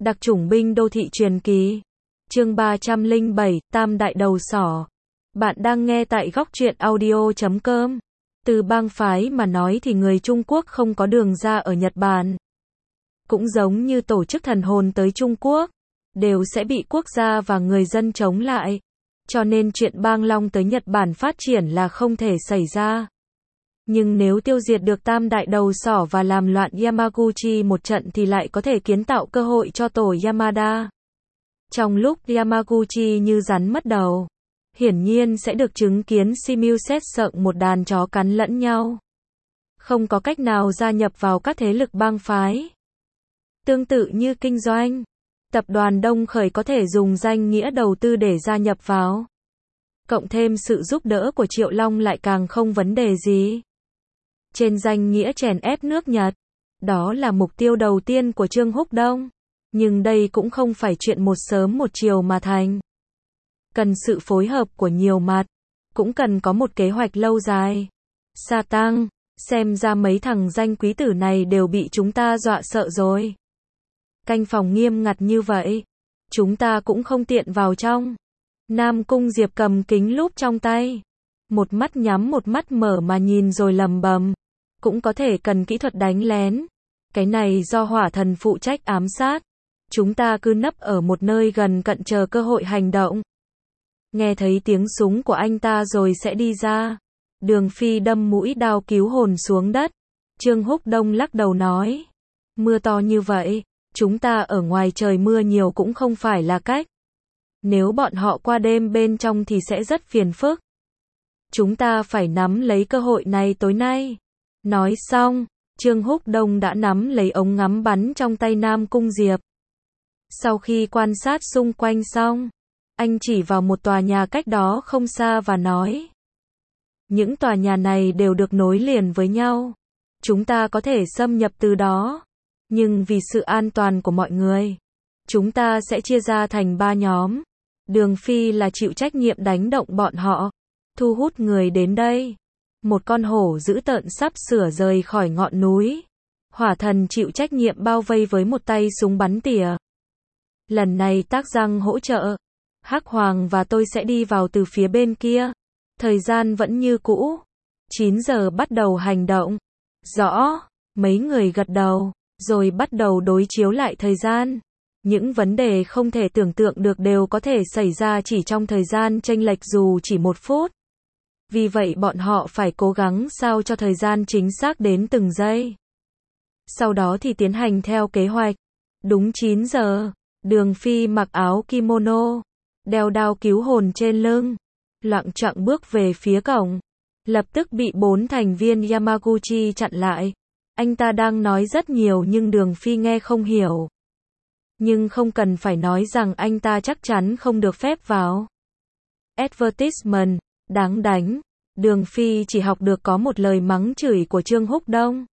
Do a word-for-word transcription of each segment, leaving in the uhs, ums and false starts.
Đặc chủng binh đô thị truyền kỳ. Chương ba trăm lẻ bảy, Tam đại đầu sỏ. Bạn đang nghe tại góc truyện audio chấm com. Từ bang phái mà nói thì người Trung Quốc không có đường ra ở Nhật Bản. Cũng giống như tổ chức thần hồn tới Trung Quốc, đều sẽ bị quốc gia và người dân chống lại. Cho nên chuyện bang long tới Nhật Bản phát triển là không thể xảy ra. Nhưng nếu tiêu diệt được tam đại đầu sỏ và làm loạn Yamaguchi một trận thì lại có thể kiến tạo cơ hội cho tổ Yamada. Trong lúc Yamaguchi như rắn mất đầu, hiển nhiên sẽ được chứng kiến Shimizu sợ một đàn chó cắn lẫn nhau. Không có cách nào gia nhập vào các thế lực bang phái. Tương tự như kinh doanh, tập đoàn Đông Khởi có thể dùng danh nghĩa đầu tư để gia nhập vào. Cộng thêm sự giúp đỡ của Triệu Long lại càng không vấn đề gì. Trên danh nghĩa chèn ép nước Nhật, đó là mục tiêu đầu tiên của Trương Húc Đông. Nhưng đây cũng không phải chuyện một sớm một chiều mà thành. Cần sự phối hợp của nhiều mặt, cũng cần có một kế hoạch lâu dài. Sa Tăng, xem ra mấy thằng danh quý tử này đều bị chúng ta dọa sợ rồi. Canh phòng nghiêm ngặt như vậy, chúng ta cũng không tiện vào trong. Nam Cung Diệp cầm kính lúp trong tay, một mắt nhắm một mắt mở mà nhìn rồi lầm bầm. Cũng có thể cần kỹ thuật đánh lén. Cái này do hỏa thần phụ trách ám sát. Chúng ta cứ nấp ở một nơi gần cận chờ cơ hội hành động. Nghe thấy tiếng súng của anh ta rồi sẽ đi ra. Đường Phi đâm mũi đao cứu hồn xuống đất. Trương Húc Đông lắc đầu nói. Mưa to như vậy, chúng ta ở ngoài trời mưa nhiều cũng không phải là cách. Nếu bọn họ qua đêm bên trong thì sẽ rất phiền phức. Chúng ta phải nắm lấy cơ hội này tối nay. Nói xong, Trương Húc Đông đã nắm lấy ống ngắm bắn trong tay Nam Cung Diệp. Sau khi quan sát xung quanh xong, anh chỉ vào một tòa nhà cách đó không xa và nói. Những tòa nhà này đều được nối liền với nhau. Chúng ta có thể xâm nhập từ đó. Nhưng vì sự an toàn của mọi người, chúng ta sẽ chia ra thành ba nhóm. Đường Phi là chịu trách nhiệm đánh động bọn họ, thu hút người đến đây. Một con hổ dữ tợn sắp sửa rời khỏi ngọn núi. Hỏa thần chịu trách nhiệm bao vây với một tay súng bắn tỉa. Lần này Tác Giang hỗ trợ. Hắc Hoàng và tôi sẽ đi vào từ phía bên kia. Thời gian vẫn như cũ. chín giờ bắt đầu hành động. Rõ. Mấy người gật đầu, rồi bắt đầu đối chiếu lại thời gian. Những vấn đề không thể tưởng tượng được đều có thể xảy ra chỉ trong thời gian chênh lệch dù chỉ một phút. Vì vậy bọn họ phải cố gắng sao cho thời gian chính xác đến từng giây. Sau đó thì tiến hành theo kế hoạch. Đúng chín giờ, Đường Phi mặc áo kimono, đeo đao cứu hồn trên lưng, loạng choạng bước về phía cổng. Lập tức bị bốn thành viên Yamaguchi chặn lại. Anh ta đang nói rất nhiều nhưng Đường Phi nghe không hiểu. Nhưng không cần phải nói rằng anh ta chắc chắn không được phép vào. Advertisement, đáng đánh. Đường Phi chỉ học được có một lời mắng chửi của Trương Húc Đông.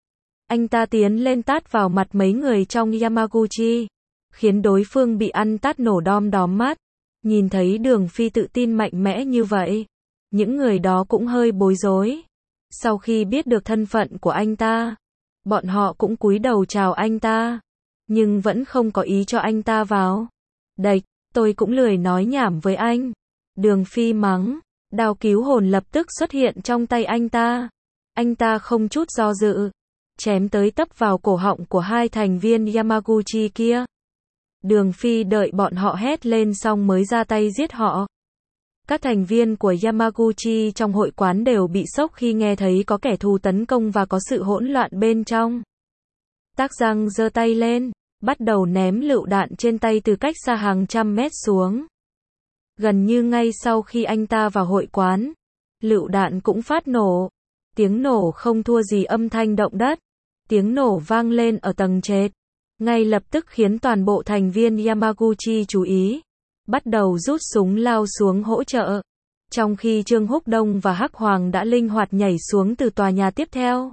Anh ta tiến lên tát vào mặt mấy người trong Yamaguchi, khiến đối phương bị ăn tát nổ đom đóm mắt. Nhìn thấy Đường Phi tự tin mạnh mẽ như vậy, những người đó cũng hơi bối rối. Sau khi biết được thân phận của anh ta, bọn họ cũng cúi đầu chào anh ta, nhưng vẫn không có ý cho anh ta vào. Đệch, tôi cũng lười nói nhảm với anh. Đường Phi mắng. Đao cứu hồn lập tức xuất hiện trong tay anh ta. Anh ta không chút do dự, chém tới tấp vào cổ họng của hai thành viên Yamaguchi kia. Đường Phi đợi bọn họ hét lên xong mới ra tay giết họ. Các thành viên của Yamaguchi trong hội quán đều bị sốc khi nghe thấy có kẻ thù tấn công và có sự hỗn loạn bên trong. Tác Giang giơ tay lên, bắt đầu ném lựu đạn trên tay từ cách xa hàng trăm mét xuống. Gần như ngay sau khi anh ta vào hội quán, lựu đạn cũng phát nổ. Tiếng nổ không thua gì âm thanh động đất. Tiếng nổ vang lên ở tầng trệt. Ngay lập tức khiến toàn bộ thành viên Yamaguchi chú ý. Bắt đầu rút súng lao xuống hỗ trợ. Trong khi Trương Húc Đông và Hắc Hoàng đã linh hoạt nhảy xuống từ tòa nhà tiếp theo.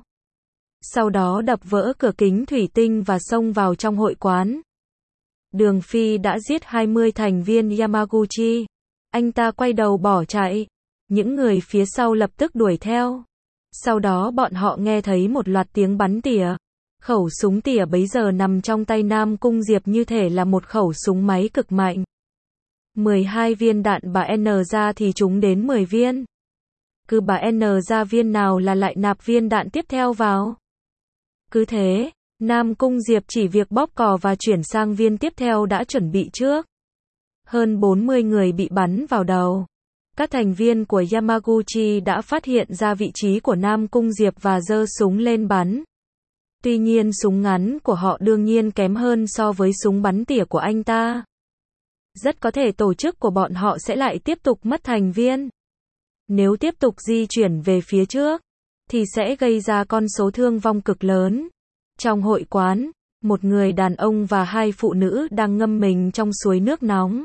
Sau đó đập vỡ cửa kính thủy tinh và xông vào trong hội quán. Đường Phi đã giết hai mươi thành viên Yamaguchi. Anh ta quay đầu bỏ chạy. Những người phía sau lập tức đuổi theo. Sau đó bọn họ nghe thấy một loạt tiếng bắn tỉa. Khẩu súng tỉa bấy giờ nằm trong tay Nam Cung Diệp như thể là một khẩu súng máy cực mạnh. mười hai viên đạn bà N ra thì chúng đến mười viên. Cứ bà N ra viên nào là lại nạp viên đạn tiếp theo vào. Cứ thế, Nam Cung Diệp chỉ việc bóp cò và chuyển sang viên tiếp theo đã chuẩn bị trước. Hơn bốn mươi người bị bắn vào đầu. Các thành viên của Yamaguchi đã phát hiện ra vị trí của Nam Cung Diệp và giơ súng lên bắn. Tuy nhiên súng ngắn của họ đương nhiên kém hơn so với súng bắn tỉa của anh ta. Rất có thể tổ chức của bọn họ sẽ lại tiếp tục mất thành viên. Nếu tiếp tục di chuyển về phía trước, thì sẽ gây ra con số thương vong cực lớn. Trong hội quán, một người đàn ông và hai phụ nữ đang ngâm mình trong suối nước nóng.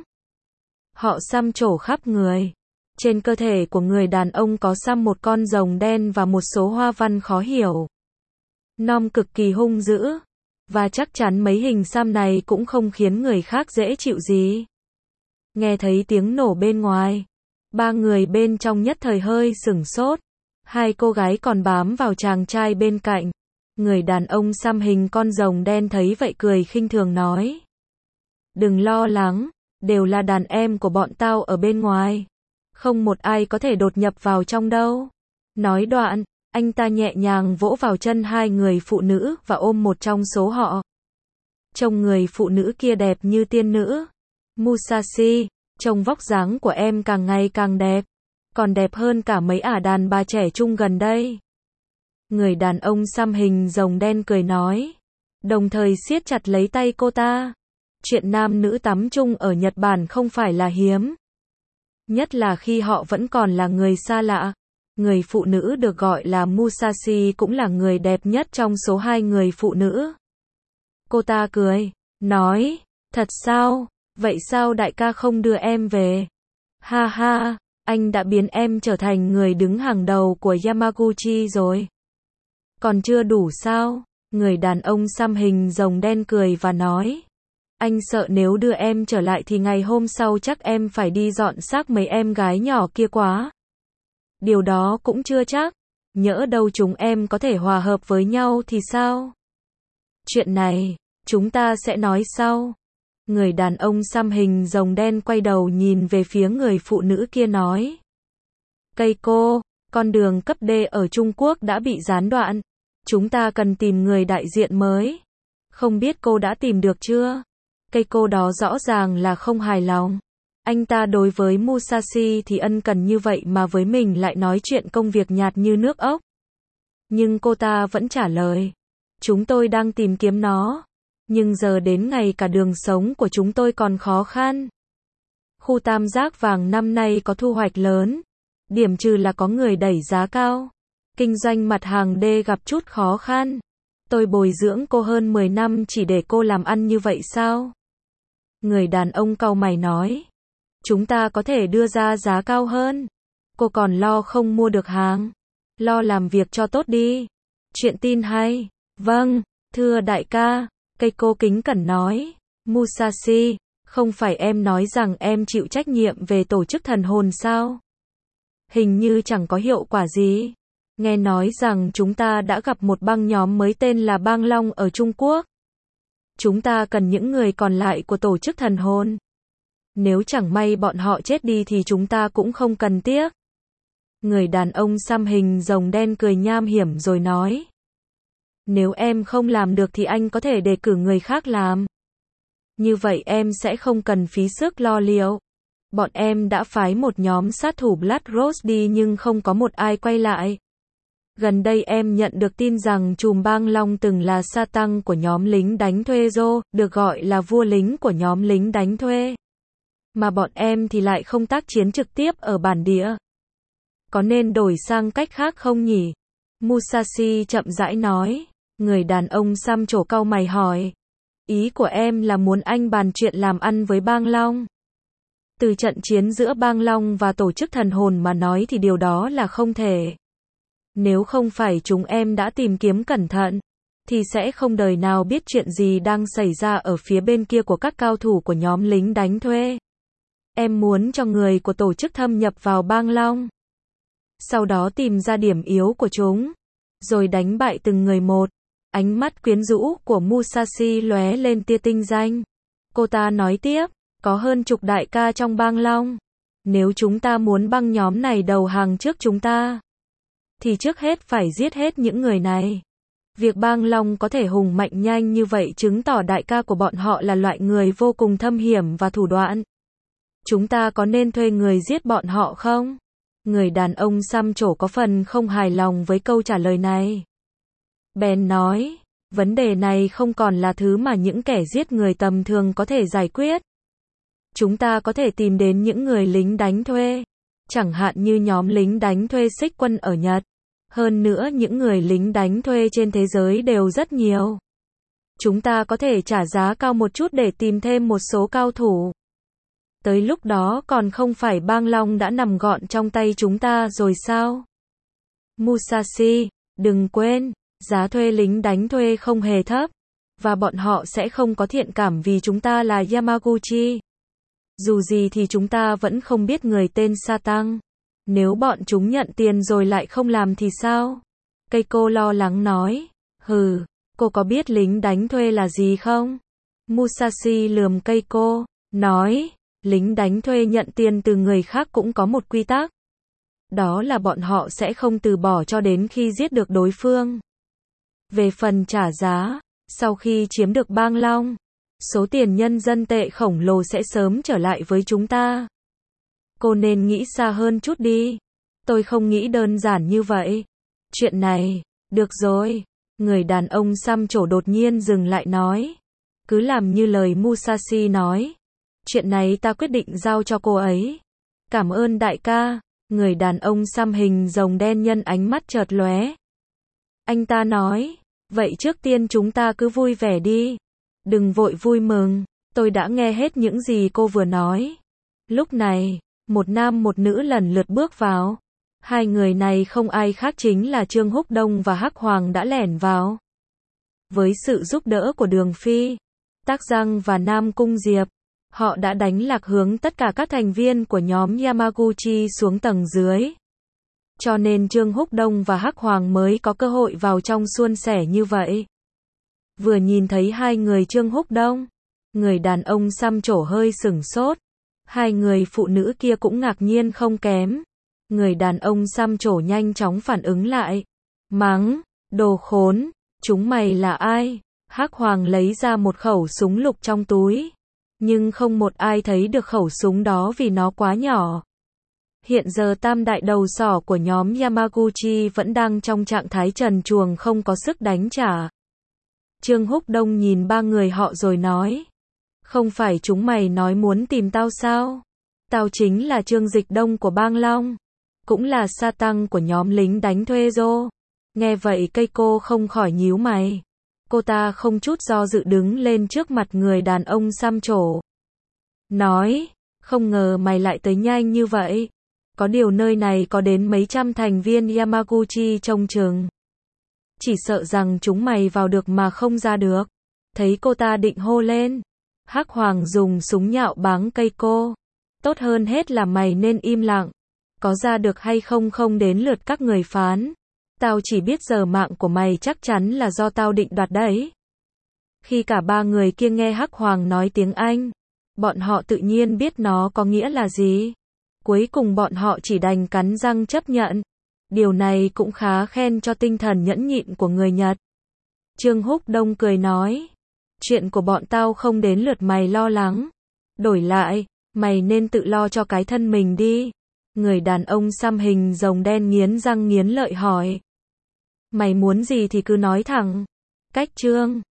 Họ xăm trổ khắp người. Trên cơ thể của người đàn ông có xăm một con rồng đen và một số hoa văn khó hiểu. Nom cực kỳ hung dữ. Và chắc chắn mấy hình xăm này cũng không khiến người khác dễ chịu gì. Nghe thấy tiếng nổ bên ngoài. Ba người bên trong nhất thời hơi sửng sốt. Hai cô gái còn bám vào chàng trai bên cạnh. Người đàn ông xăm hình con rồng đen thấy vậy cười khinh thường nói. Đừng lo lắng, đều là đàn em của bọn tao ở bên ngoài. Không một ai có thể đột nhập vào trong đâu. Nói đoạn, anh ta nhẹ nhàng vỗ vào chân hai người phụ nữ và ôm một trong số họ. Trông người phụ nữ kia đẹp như tiên nữ. Musashi, trông vóc dáng của em càng ngày càng đẹp. Còn đẹp hơn cả mấy ả đàn bà trẻ trung gần đây. Người đàn ông xăm hình rồng đen cười nói. Đồng thời siết chặt lấy tay cô ta. Chuyện nam nữ tắm chung ở Nhật Bản không phải là hiếm. Nhất là khi họ vẫn còn là người xa lạ. Người phụ nữ được gọi là Musashi cũng là người đẹp nhất trong số hai người phụ nữ. Cô ta cười, nói, thật sao, vậy sao đại ca không đưa em về? Ha ha, anh đã biến em trở thành người đứng hàng đầu của Yamaguchi rồi. Còn chưa đủ sao? Người đàn ông xăm hình rồng đen cười và nói. Anh sợ nếu đưa em trở lại thì ngày hôm sau chắc em phải đi dọn xác mấy em gái nhỏ kia quá. Điều đó cũng chưa chắc. Nhỡ đâu chúng em có thể hòa hợp với nhau thì sao? Chuyện này, chúng ta sẽ nói sau. Người đàn ông xăm hình rồng đen quay đầu nhìn về phía người phụ nữ kia nói. Keiko, con đường cấp D ở Trung Quốc đã bị gián đoạn. Chúng ta cần tìm người đại diện mới. Không biết cô đã tìm được chưa? Keiko đó rõ ràng là không hài lòng. Anh ta đối với Musashi thì ân cần như vậy mà với mình lại nói chuyện công việc nhạt như nước ốc. Nhưng cô ta vẫn trả lời. Chúng tôi đang tìm kiếm nó. Nhưng giờ đến ngày cả đường sống của chúng tôi còn khó khăn. Khu tam giác vàng năm nay có thu hoạch lớn. Điểm trừ là có người đẩy giá cao. Kinh doanh mặt hàng D gặp chút khó khăn. Tôi bồi dưỡng cô hơn mười năm chỉ để cô làm ăn như vậy sao? Người đàn ông cau mày nói. Chúng ta có thể đưa ra giá cao hơn. Cô còn lo không mua được hàng. Lo làm việc cho tốt đi. Chuyện tin hay. Vâng, thưa đại ca. Keiko kính cẩn nói. Musashi, không phải em nói rằng em chịu trách nhiệm về tổ chức thần hồn sao? Hình như chẳng có hiệu quả gì. Nghe nói rằng chúng ta đã gặp một băng nhóm mới tên là Bang Long ở Trung Quốc. Chúng ta cần những người còn lại của tổ chức thần hồn. Nếu chẳng may bọn họ chết đi thì chúng ta cũng không cần tiếc. Người đàn ông xăm hình rồng đen cười nham hiểm rồi nói. Nếu em không làm được thì anh có thể đề cử người khác làm. Như vậy em sẽ không cần phí sức lo liệu. Bọn em đã phái một nhóm sát thủ Blood Rose đi nhưng không có một ai quay lại. Gần đây em nhận được tin rằng trùm Bang Long từng là sa tăng của nhóm lính đánh thuê Zhou, được gọi là vua lính của nhóm lính đánh thuê. Mà bọn em thì lại không tác chiến trực tiếp ở bản địa. Có nên đổi sang cách khác không nhỉ? Musashi chậm rãi nói. Người đàn ông xăm trổ cau mày hỏi. Ý của em là muốn anh bàn chuyện làm ăn với Bang Long. Từ trận chiến giữa Bang Long và tổ chức thần hồn mà nói thì điều đó là không thể. Nếu không phải chúng em đã tìm kiếm cẩn thận, thì sẽ không đời nào biết chuyện gì đang xảy ra ở phía bên kia của các cao thủ của nhóm lính đánh thuê. Em muốn cho người của tổ chức thâm nhập vào Bang Long. Sau đó tìm ra điểm yếu của chúng. Rồi đánh bại từng người một. Ánh mắt quyến rũ của Musashi lóe lên tia tinh danh. Cô ta nói tiếp, có hơn chục đại ca trong bang Long. Nếu chúng ta muốn băng nhóm này đầu hàng trước chúng ta, thì trước hết phải giết hết những người này. Việc bang Long có thể hùng mạnh nhanh như vậy chứng tỏ đại ca của bọn họ là loại người vô cùng thâm hiểm và thủ đoạn. Chúng ta có nên thuê người giết bọn họ không? Người đàn ông xăm trổ có phần không hài lòng với câu trả lời này. Bèn nói, vấn đề này không còn là thứ mà những kẻ giết người tầm thường có thể giải quyết. Chúng ta có thể tìm đến những người lính đánh thuê, chẳng hạn như nhóm lính đánh thuê Xích Quân ở Nhật. Hơn nữa những người lính đánh thuê trên thế giới đều rất nhiều. Chúng ta có thể trả giá cao một chút để tìm thêm một số cao thủ. Tới lúc đó còn không phải bang Long đã nằm gọn trong tay chúng ta rồi sao? Musashi, đừng quên, giá thuê lính đánh thuê không hề thấp, và bọn họ sẽ không có thiện cảm vì chúng ta là Yamaguchi. Dù gì thì chúng ta vẫn không biết người tên Satan. Nếu bọn chúng nhận tiền rồi lại không làm thì sao? Keiko lo lắng nói. Hừ, cô có biết lính đánh thuê là gì không? Musashi lườm Keiko, nói, lính đánh thuê nhận tiền từ người khác cũng có một quy tắc. Đó là bọn họ sẽ không từ bỏ cho đến khi giết được đối phương. Về phần trả giá, sau khi chiếm được bang Long, số tiền nhân dân tệ khổng lồ sẽ sớm trở lại với chúng ta. Cô nên nghĩ xa hơn chút đi. Tôi không nghĩ đơn giản như vậy. Chuyện này, được rồi. Người đàn ông xăm trổ đột nhiên dừng lại nói. Cứ làm như lời Musashi nói. Chuyện này ta quyết định giao cho cô ấy. Cảm ơn đại ca. Người đàn ông xăm hình rồng đen nhân ánh mắt chợt lóe. Anh ta nói, vậy trước tiên chúng ta cứ vui vẻ đi. Đừng vội vui mừng, tôi đã nghe hết những gì cô vừa nói. Lúc này, một nam một nữ lần lượt bước vào. Hai người này không ai khác chính là Trương Húc Đông và Hắc Hoàng đã lẻn vào. Với sự giúp đỡ của Đường Phi, Tác Giang và Nam Cung Diệp, họ đã đánh lạc hướng tất cả các thành viên của nhóm Yamaguchi xuống tầng dưới. Cho nên Trương Húc Đông và Hắc Hoàng mới có cơ hội vào trong suôn sẻ như vậy. Vừa nhìn thấy hai người Trương Húc Đông, người đàn ông xăm trổ hơi sửng sốt. Hai người phụ nữ kia cũng ngạc nhiên không kém. Người đàn ông xăm trổ nhanh chóng phản ứng lại. Mắng, đồ khốn, chúng mày là ai? Hắc Hoàng lấy ra một khẩu súng lục trong túi. Nhưng không một ai thấy được khẩu súng đó vì nó quá nhỏ. Hiện giờ tam đại đầu sỏ của nhóm Yamaguchi vẫn đang trong trạng thái trần truồng không có sức đánh trả. Trương Húc Đông nhìn ba người họ rồi nói. Không phải chúng mày nói muốn tìm tao sao? Tao chính là Trương Dịch Đông của bang Long. Cũng là sa tăng của nhóm lính đánh thuê Rô. Nghe vậy Keiko không khỏi nhíu mày. Cô ta không chút do dự đứng lên trước mặt người đàn ông xăm trổ. Nói, không ngờ mày lại tới nhanh như vậy. Có điều nơi này có đến mấy trăm thành viên Yamaguchi trông chừng. Chỉ sợ rằng chúng mày vào được mà không ra được. Thấy cô ta định hô lên. Hắc Hoàng dùng súng nhạo báng Keiko. Tốt hơn hết là mày nên im lặng. Có ra được hay không không đến lượt các người phán. Tao chỉ biết giờ mạng của mày chắc chắn là do tao định đoạt đấy. Khi cả ba người kia nghe Hắc Hoàng nói tiếng Anh, bọn họ tự nhiên biết nó có nghĩa là gì. Cuối cùng bọn họ chỉ đành cắn răng chấp nhận. Điều này cũng khá khen cho tinh thần nhẫn nhịn của người Nhật. Trương Húc Đông cười nói. Chuyện của bọn tao không đến lượt mày lo lắng. Đổi lại, mày nên tự lo cho cái thân mình đi. Người đàn ông xăm hình rồng đen nghiến răng nghiến lợi hỏi. Mày muốn gì thì cứ nói thẳng. Cách Trương